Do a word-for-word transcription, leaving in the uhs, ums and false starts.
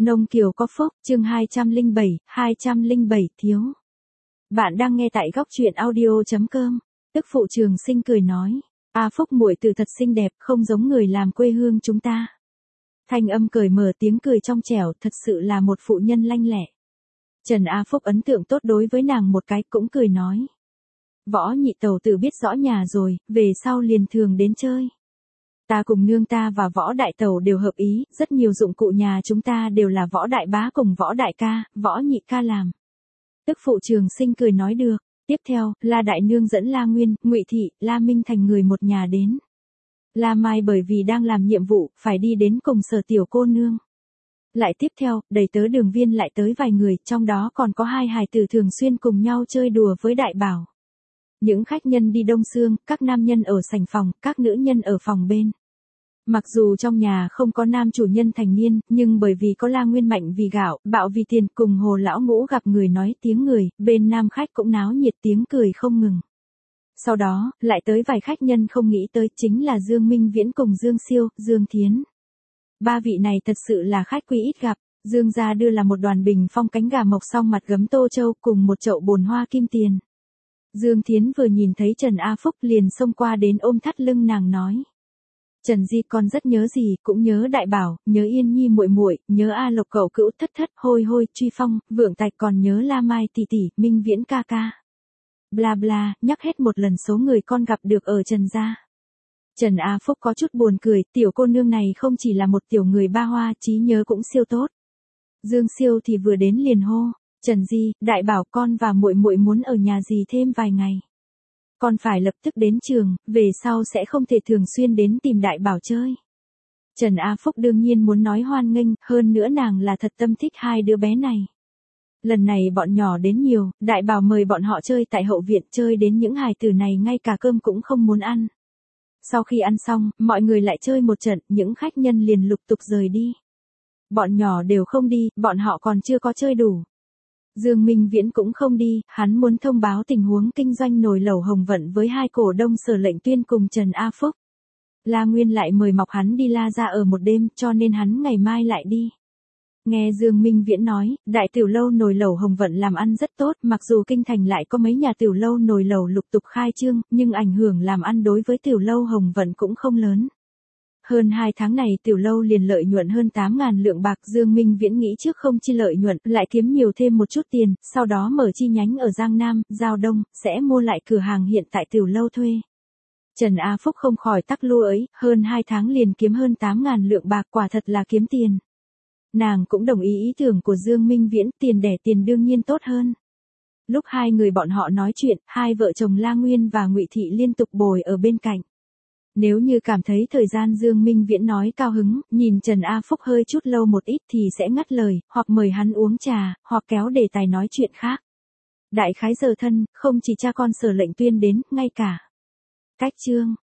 Nông Kiều có phúc, chương hai trăm lẻ bảy, hai trăm lẻ bảy thiếu. Bạn đang nghe tại góc truyện audio chấm com. Tức phụ Trường Sinh cười nói, A Phúc muội tử thật xinh đẹp, không giống người làm quê hương chúng ta. Thanh âm cởi mở, tiếng cười trong trẻo, thật sự là một phụ nhân lanh lẹ. Trần A Phúc ấn tượng tốt đối với nàng một cái, cũng cười nói. Võ nhị tẩu tử biết rõ nhà rồi, về sau liền thường đến chơi. Ta cùng nương ta và võ đại tẩu đều hợp ý, rất nhiều dụng cụ nhà chúng ta đều là võ đại bá cùng võ đại ca, võ nhị ca làm. Tức phụ Trường Sinh cười nói được. Tiếp theo, La đại nương dẫn La Nguyên, Ngụy Thị, La Minh thành người một nhà đến. La Mai bởi vì đang làm nhiệm vụ, phải đi đến cùng Sở tiểu cô nương. Lại tiếp theo, đầy tớ Đường Viên lại tới vài người, trong đó còn có hai hài tử thường xuyên cùng nhau chơi đùa với Đại Bảo. Những khách nhân đi đông xương, các nam nhân ở sảnh phòng, các nữ nhân ở phòng bên. Mặc dù trong nhà không có nam chủ nhân thành niên, nhưng bởi vì có La Nguyên mạnh vì gạo, bạo vì tiền, cùng Hồ lão ngũ gặp người nói tiếng người, bên nam khách cũng náo nhiệt tiếng cười không ngừng. Sau đó, lại tới vài khách nhân không nghĩ tới, chính là Dương Minh Viễn cùng Dương Siêu, Dương Thiến. Ba vị này thật sự là khách quý ít gặp. Dương gia đưa là một đoàn bình phong cánh gà mộc song mặt gấm tô châu cùng một chậu bồn hoa kim tiền. Dương Thiến vừa nhìn thấy Trần A Phúc liền xông qua đến ôm thắt lưng nàng nói. Trần Di con rất nhớ gì, cũng nhớ Đại Bảo, nhớ Yên Nhi muội muội, nhớ A Lộc cậu cữu thất thất, hôi hôi, Truy Phong, Vượng Tạch, còn nhớ La Mai tỷ tỷ, Minh Viễn ca ca. Bla bla, nhắc hết một lần số người con gặp được ở Trần gia. Trần A Phúc có chút buồn cười, tiểu cô nương này không chỉ là một tiểu người ba hoa, trí nhớ cũng siêu tốt. Dương Siêu thì vừa đến liền hô, Trần Di, Đại Bảo con và muội muội muốn ở nhà dì thêm vài ngày. Con phải lập tức đến trường, về sau sẽ không thể thường xuyên đến tìm Đại Bảo chơi. Trần A Phúc đương nhiên muốn nói hoan nghênh, hơn nữa nàng là thật tâm thích hai đứa bé này. Lần này bọn nhỏ đến nhiều, Đại Bảo mời bọn họ chơi tại hậu viện, chơi đến những hài tử này ngay cả cơm cũng không muốn ăn. Sau khi ăn xong, mọi người lại chơi một trận, những khách nhân liền lục tục rời đi. Bọn nhỏ đều không đi, bọn họ còn chưa có chơi đủ. Dương Minh Viễn cũng không đi, hắn muốn thông báo tình huống kinh doanh nồi lẩu Hồng Vận với hai cổ đông Sở Lệnh Tuyên cùng Trần A Phúc. La Nguyên lại mời mọc hắn đi La ra ở một đêm, cho nên hắn ngày mai lại đi. Nghe Dương Minh Viễn nói, đại tiểu lâu nồi lẩu Hồng Vận làm ăn rất tốt, mặc dù kinh thành lại có mấy nhà tiểu lâu nồi lẩu lục tục khai trương, nhưng ảnh hưởng làm ăn đối với tiểu lâu Hồng Vận cũng không lớn. Hơn hai tháng này tiểu lâu liền lợi nhuận hơn tám ngàn lượng bạc, Dương Minh Viễn nghĩ trước không chi lợi nhuận, lại kiếm nhiều thêm một chút tiền, sau đó mở chi nhánh ở Giang Nam, Giao Đông, sẽ mua lại cửa hàng hiện tại tiểu lâu thuê. Trần A Phúc không khỏi tắc lua ấy, hơn hai tháng liền kiếm hơn tám ngàn lượng bạc, quả thật là kiếm tiền. Nàng cũng đồng ý ý tưởng của Dương Minh Viễn, tiền đẻ tiền đương nhiên tốt hơn. Lúc hai người bọn họ nói chuyện, hai vợ chồng La Nguyên và Ngụy Thị liên tục bồi ở bên cạnh. Nếu như cảm thấy thời gian Dương Minh Viễn nói cao hứng, nhìn Trần A Phúc hơi chút lâu một ít thì sẽ ngắt lời, hoặc mời hắn uống trà, hoặc kéo đề tài nói chuyện khác. Đại khái giờ thân, không chỉ cha con Sở Lệnh Tuyên đến, ngay cả cách chương,